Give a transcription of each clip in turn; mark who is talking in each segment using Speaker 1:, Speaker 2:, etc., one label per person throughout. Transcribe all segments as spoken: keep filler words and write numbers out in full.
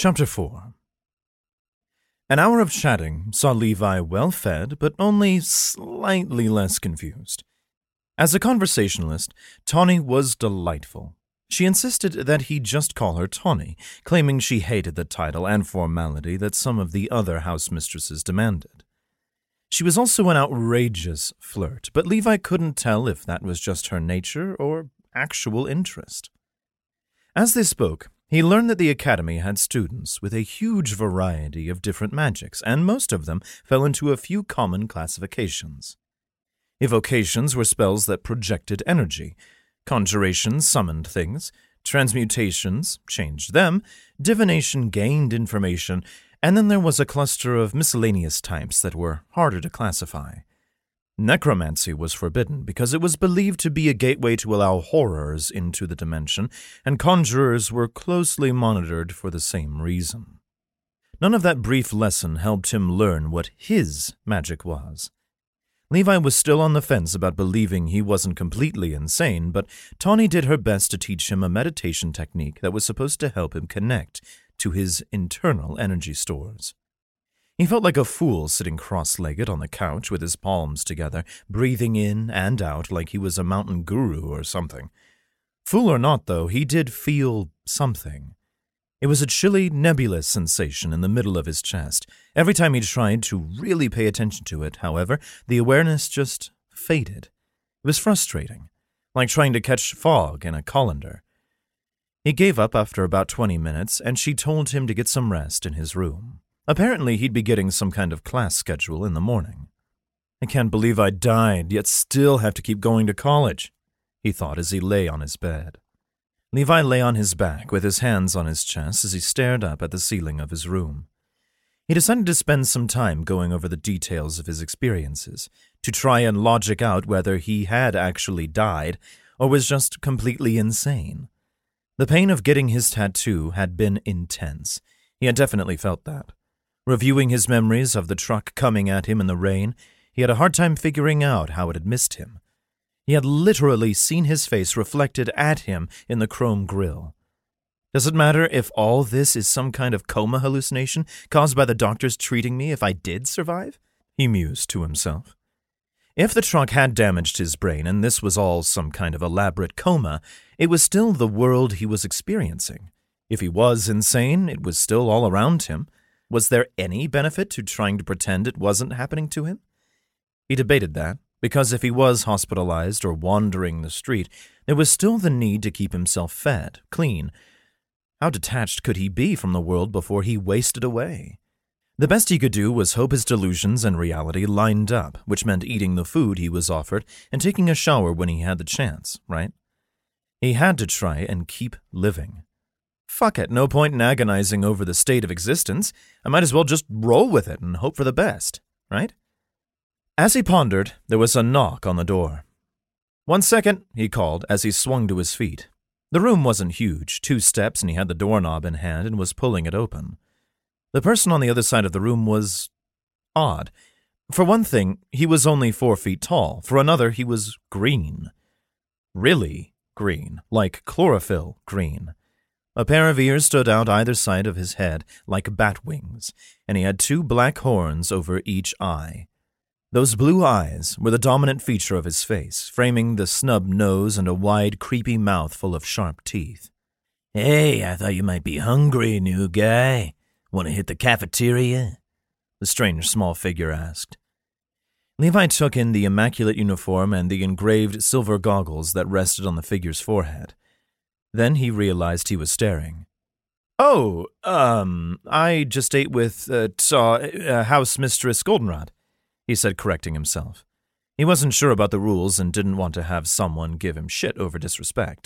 Speaker 1: Chapter four. An hour of chatting saw Levi well-fed, but only slightly less confused. As a conversationalist, Tawny was delightful. She insisted that he just call her Tawny, claiming she hated the title and formality that some of the other house mistresses demanded. She was also an outrageous flirt, but Levi couldn't tell if that was just her nature or actual interest. As they spoke, he learned that the Academy had students with a huge variety of different magics, and most of them fell into a few common classifications. Evocations were spells that projected energy. Conjurations summoned things. Transmutations changed them. Divination gained information. And then there was a cluster of miscellaneous types that were harder to classify. Necromancy was forbidden because it was believed to be a gateway to allow horrors into the dimension, and conjurers were closely monitored for the same reason. None of that brief lesson helped him learn what his magic was. Levi was still on the fence about believing he wasn't completely insane, but Tawny did her best to teach him a meditation technique that was supposed to help him connect to his internal energy stores. He felt like a fool sitting cross-legged on the couch with his palms together, breathing in and out like he was a mountain guru or something. Fool or not, though, he did feel something. It was a chilly, nebulous sensation in the middle of his chest. Every time he tried to really pay attention to it, however, the awareness just faded. It was frustrating, like trying to catch fog in a colander. He gave up after about twenty minutes, and she told him to get some rest in his room. Apparently, he'd be getting some kind of class schedule in the morning. I can't believe I died, yet still have to keep going to college, he thought as he lay on his bed. Levi lay on his back with his hands on his chest as he stared up at the ceiling of his room. He decided to spend some time going over the details of his experiences, to try and logic out whether he had actually died or was just completely insane. The pain of getting his tattoo had been intense. He had definitely felt that. Reviewing his memories of the truck coming at him in the rain, he had a hard time figuring out how it had missed him. He had literally seen his face reflected at him in the chrome grille. Does it matter if all this is some kind of coma hallucination caused by the doctors treating me if I did survive? He mused to himself. If the truck had damaged his brain and this was all some kind of elaborate coma, it was still the world he was experiencing. If he was insane, it was still all around him. Was there any benefit to trying to pretend it wasn't happening to him? He debated that, because if he was hospitalized or wandering the street, there was still the need to keep himself fed, clean. How detached could he be from the world before he wasted away? The best he could do was hope his delusions and reality lined up, which meant eating the food he was offered and taking a shower when he had the chance, right? He had to try and keep living. Fuck it, no point in agonizing over the state of existence. I might as well just roll with it and hope for the best, right? As he pondered, there was a knock on the door. One second, he called as he swung to his feet. The room wasn't huge, two steps, and he had the doorknob in hand and was pulling it open. The person on the other side of the room was odd. For one thing, he was only four feet tall. For another, he was green. Really green, like chlorophyll green. A pair of ears stood out either side of his head like bat wings, and he had two black horns over each eye. Those blue eyes were the dominant feature of his face, framing the snub nose and a wide, creepy mouth full of sharp teeth. "Hey, I thought you might be hungry, new guy. Want to hit the cafeteria?" the strange small figure asked. Levi took in the immaculate uniform and the engraved silver goggles that rested on the figure's forehead. Then he realized he was staring. "Oh, um, I just ate with, uh, saw, uh, House Mistress Goldenrod," he said, correcting himself. He wasn't sure about the rules and didn't want to have someone give him shit over disrespect.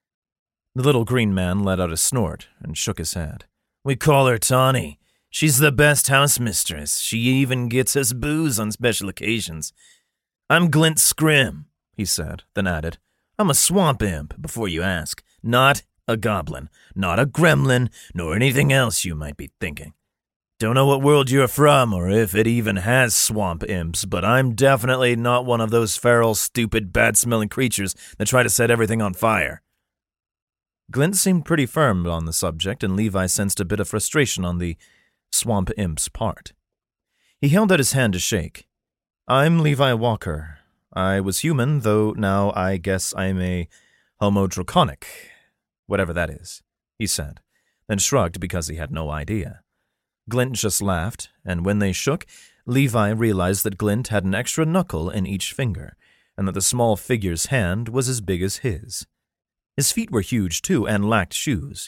Speaker 1: The little green man let out a snort and shook his head. "We call her Tawny. She's the best house mistress. She even gets us booze on special occasions. I'm Glint Scrim," he said, then added, "I'm a swamp imp, before you ask. Not a goblin, not a gremlin, nor anything else you might be thinking. Don't know what world you're from or if it even has swamp imps, but I'm definitely not one of those feral, stupid, bad-smelling creatures that try to set everything on fire." Glint seemed pretty firm on the subject, and Levi sensed a bit of frustration on the swamp imp's part. He held out his hand to shake. I'm Levi Walker. I was human, though now I guess I'm a homo draconic, whatever that is, he said, then shrugged because he had no idea. Glint just laughed, and when they shook, Levi realized that Glint had an extra knuckle in each finger, and that the small figure's hand was as big as his. His feet were huge, too, and lacked shoes.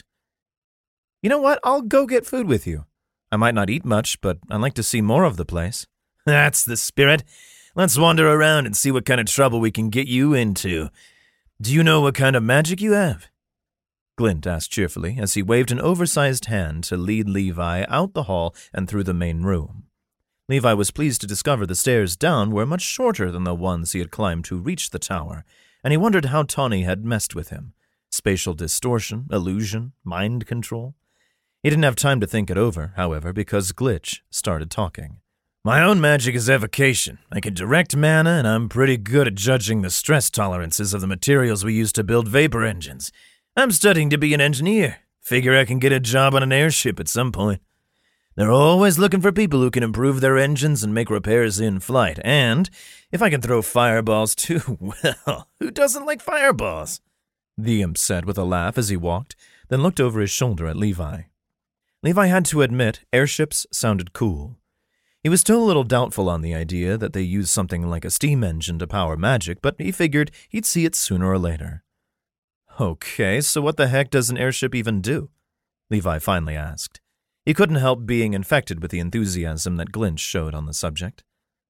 Speaker 1: You know what? I'll go get food with you. I might not eat much, but I'd like to see more of the place. That's the spirit. Let's wander around and see what kind of trouble we can get you into. Do you know what kind of magic you have? Glint asked cheerfully as he waved an oversized hand to lead Levi out the hall and through the main room. Levi was pleased to discover the stairs down were much shorter than the ones he had climbed to reach the tower, and he wondered how Tawny had messed with him. Spatial distortion, illusion, mind control. He didn't have time to think it over, however, because Glitch started talking. My own magic is evocation. I can direct mana, and I'm pretty good at judging the stress tolerances of the materials we use to build vapor engines. I'm studying to be an engineer. Figure I can get a job on an airship at some point. They're always looking for people who can improve their engines and make repairs in flight. And if I can throw fireballs too, well, who doesn't like fireballs? The imp said with a laugh as he walked, then looked over his shoulder at Levi. Levi had to admit airships sounded cool. He was still a little doubtful on the idea that they used something like a steam engine to power magic, but he figured he'd see it sooner or later. Okay, so what the heck does an airship even do? Levi finally asked. He couldn't help being infected with the enthusiasm that Glint showed on the subject.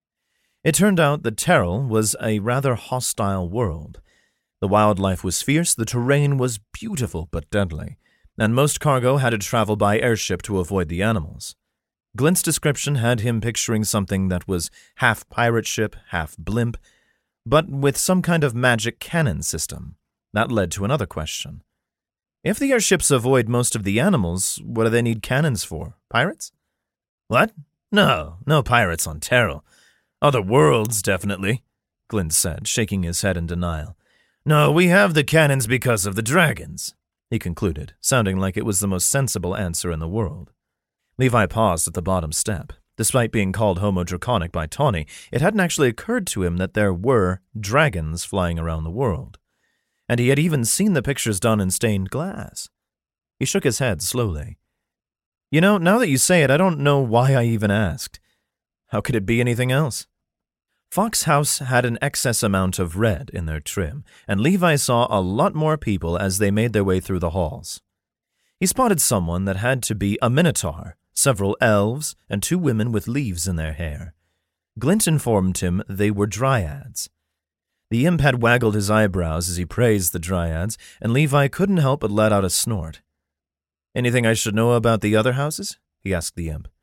Speaker 1: It turned out that Terrell was a rather hostile world. The wildlife was fierce, the terrain was beautiful but deadly, and most cargo had to travel by airship to avoid the animals. Glint's description had him picturing something that was half pirate ship, half blimp, but with some kind of magic cannon system. That led to another question. If the airships avoid most of the animals, what do they need cannons for? Pirates? What? No, no pirates on Terrell. Other worlds, definitely, Glint said, shaking his head in denial. No, we have the cannons because of the dragons, he concluded, sounding like it was the most sensible answer in the world. Levi paused at the bottom step. Despite being called Homo Draconic by Tawny, it hadn't actually occurred to him that there were dragons flying around the world. And he had even seen the pictures done in stained glass. He shook his head slowly. You know, now that you say it, I don't know why I even asked. How could it be anything else? Fox House had an excess amount of red in their trim, and Levi saw a lot more people as they made their way through the halls. He spotted someone that had to be a minotaur, several elves, and two women with leaves in their hair. Glint informed him they were dryads. The imp had waggled his eyebrows as he praised the dryads, and Levi couldn't help but let out a snort. Anything I should know about the other houses? He asked the imp.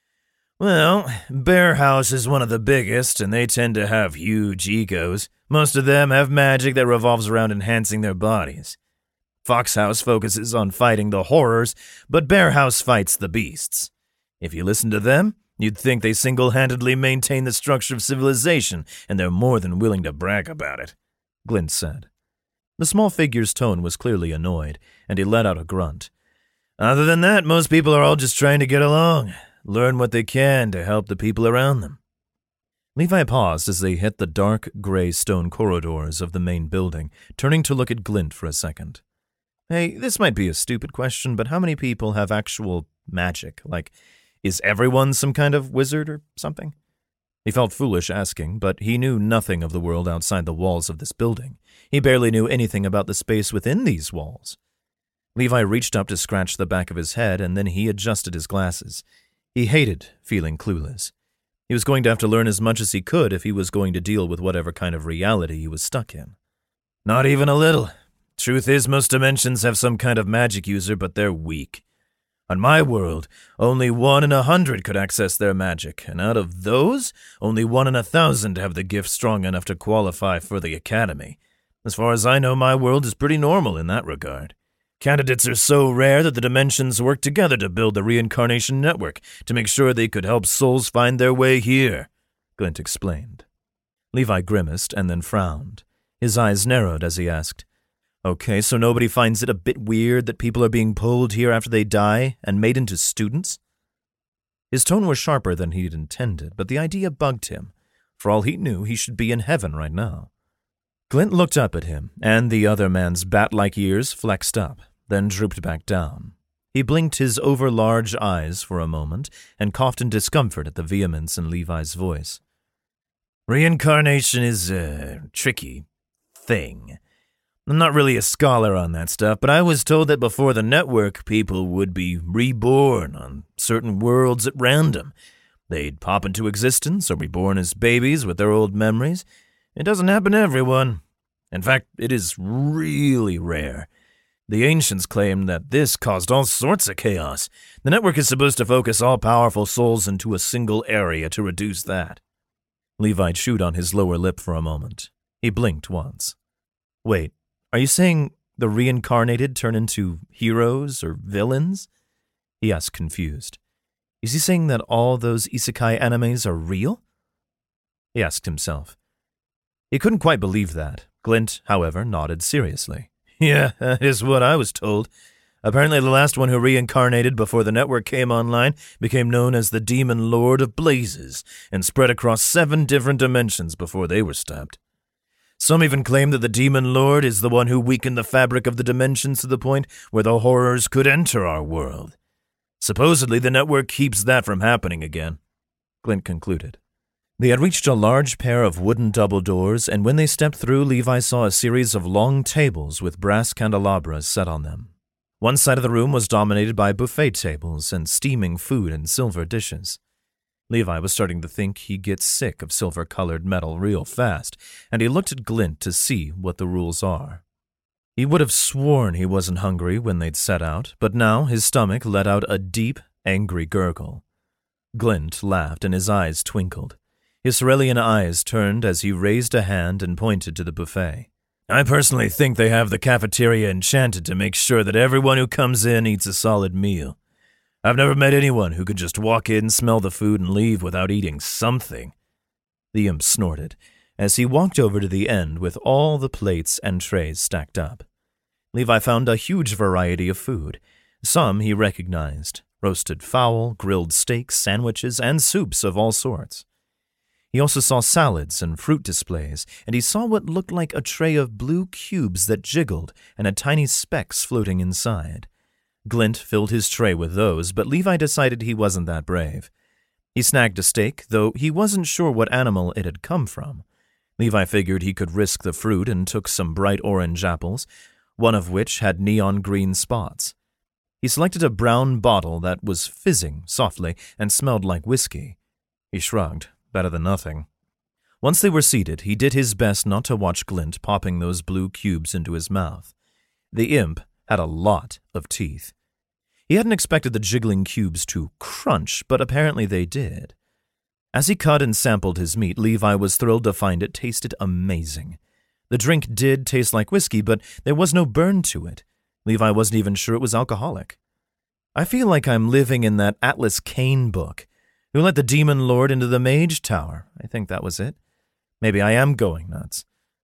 Speaker 1: Well, Bear House is one of the biggest, and they tend to have huge egos. Most of them have magic that revolves around enhancing their bodies. Fox House focuses on fighting the horrors, but Bear House fights the beasts. If you listen to them, you'd think they single-handedly maintain the structure of civilization, and they're more than willing to brag about it, Glint said. The small figure's tone was clearly annoyed, and he let out a grunt. Other than that, most people are all just trying to get along, learn what they can to help the people around them. Levi paused as they hit the dark, gray stone corridors of the main building, turning to look at Glint for a second. Hey, this might be a stupid question, but how many people have actual magic? Like, is everyone some kind of wizard or something? He felt foolish asking, but he knew nothing of the world outside the walls of this building. He barely knew anything about the space within these walls. Levi reached up to scratch the back of his head, and then he adjusted his glasses. He hated feeling clueless. He was going to have to learn as much as he could if he was going to deal with whatever kind of reality he was stuck in. Not even a little. Truth is, most dimensions have some kind of magic user, but they're weak. On my world, only one in a hundred could access their magic, and out of those, only one in a thousand have the gift strong enough to qualify for the academy. As far as I know, my world is pretty normal in that regard. Candidates are so rare that the dimensions work together to build the reincarnation network to make sure they could help souls find their way here, Glint explained. Levi grimaced and then frowned. His eyes narrowed as he asked, Okay, so nobody finds it a bit weird that people are being pulled here after they die and made into students? His tone was sharper than he'd intended, but the idea bugged him. For all he knew, he should be in heaven right now. Glint looked up at him, and the other man's bat-like ears flexed up, then drooped back down. He blinked his over-large eyes for a moment and coughed in discomfort at the vehemence in Levi's voice. Reincarnation is a tricky thing. I'm not really a scholar on that stuff, but I was told that before the network, people would be reborn on certain worlds at random. They'd pop into existence or be born as babies with their old memories. It doesn't happen to everyone. In fact, it is really rare. The ancients claimed that this caused all sorts of chaos. The network is supposed to focus all powerful souls into a single area to reduce that. Levi chewed on his lower lip for a moment. He blinked once. Wait. Are you saying the reincarnated turn into heroes or villains? He asked, confused. Is he saying that all those isekai animes are real? He asked himself. He couldn't quite believe that. Glint, however, nodded seriously. Yeah, that is what I was told. Apparently the last one who reincarnated before the network came online became known as the Demon Lord of Blazes and spread across seven different dimensions before they were stopped. Some even claim that the Demon Lord is the one who weakened the fabric of the dimensions to the point where the horrors could enter our world. Supposedly, the network keeps that from happening again, Glint concluded. They had reached a large pair of wooden double doors, and when they stepped through, Levi saw a series of long tables with brass candelabras set on them. One side of the room was dominated by buffet tables and steaming food in silver dishes. Levi was starting to think he'd get sick of silver-colored metal real fast, and he looked at Glint to see what the rules are. He would have sworn he wasn't hungry when they'd set out, but now his stomach let out a deep, angry gurgle. Glint laughed and his eyes twinkled. His cerulean eyes turned as he raised a hand and pointed to the buffet. I personally think they have the cafeteria enchanted to make sure that everyone who comes in eats a solid meal. I've never met anyone who could just walk in, smell the food, and leave without eating something. The imp snorted as he walked over to the end with all the plates and trays stacked up. Levi found a huge variety of food. Some he recognized: roasted fowl, grilled steaks, sandwiches, and soups of all sorts. He also saw salads and fruit displays, and he saw what looked like a tray of blue cubes that jiggled and had tiny specks floating inside. Glint filled his tray with those, but Levi decided he wasn't that brave. He snagged a steak, though he wasn't sure what animal it had come from. Levi figured he could risk the fruit and took some bright orange apples, one of which had neon green spots. He selected a brown bottle that was fizzing softly and smelled like whiskey. He shrugged. Better than nothing. Once they were seated, he did his best not to watch Glint popping those blue cubes into his mouth. The imp had a lot of teeth. He hadn't expected the jiggling cubes to crunch, but apparently they did. As he cut and sampled his meat, Levi was thrilled to find it tasted amazing. The drink did taste like whiskey, but there was no burn to it. Levi wasn't even sure it was alcoholic. I feel like I'm living in that Atlas Kane book. Who let the Demon Lord into the Mage Tower? I think that was it. Maybe I am going nuts.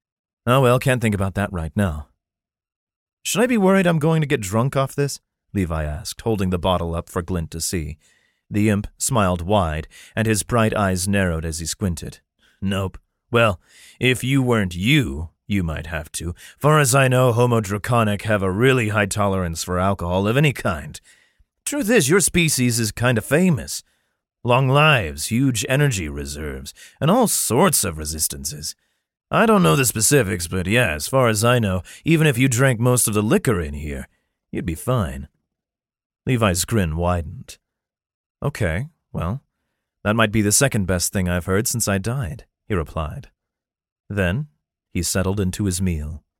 Speaker 1: Oh well, can't think about that right now. Should I be worried I'm going to get drunk off this? Levi asked, holding the bottle up for Glint to see. The imp smiled wide, and his bright eyes narrowed as he squinted. Nope. Well, if you weren't you, you might have to. Far as I know, Homo Draconic have a really high tolerance for alcohol of any kind. Truth is, your species is kind of famous. Long lives, huge energy reserves, and all sorts of resistances. I don't know the specifics, but yeah, as far as I know, even if you drank most of the liquor in here, you'd be fine. Levi's grin widened. Okay, well, that might be the second best thing I've heard since I died, he replied. Then he settled into his meal.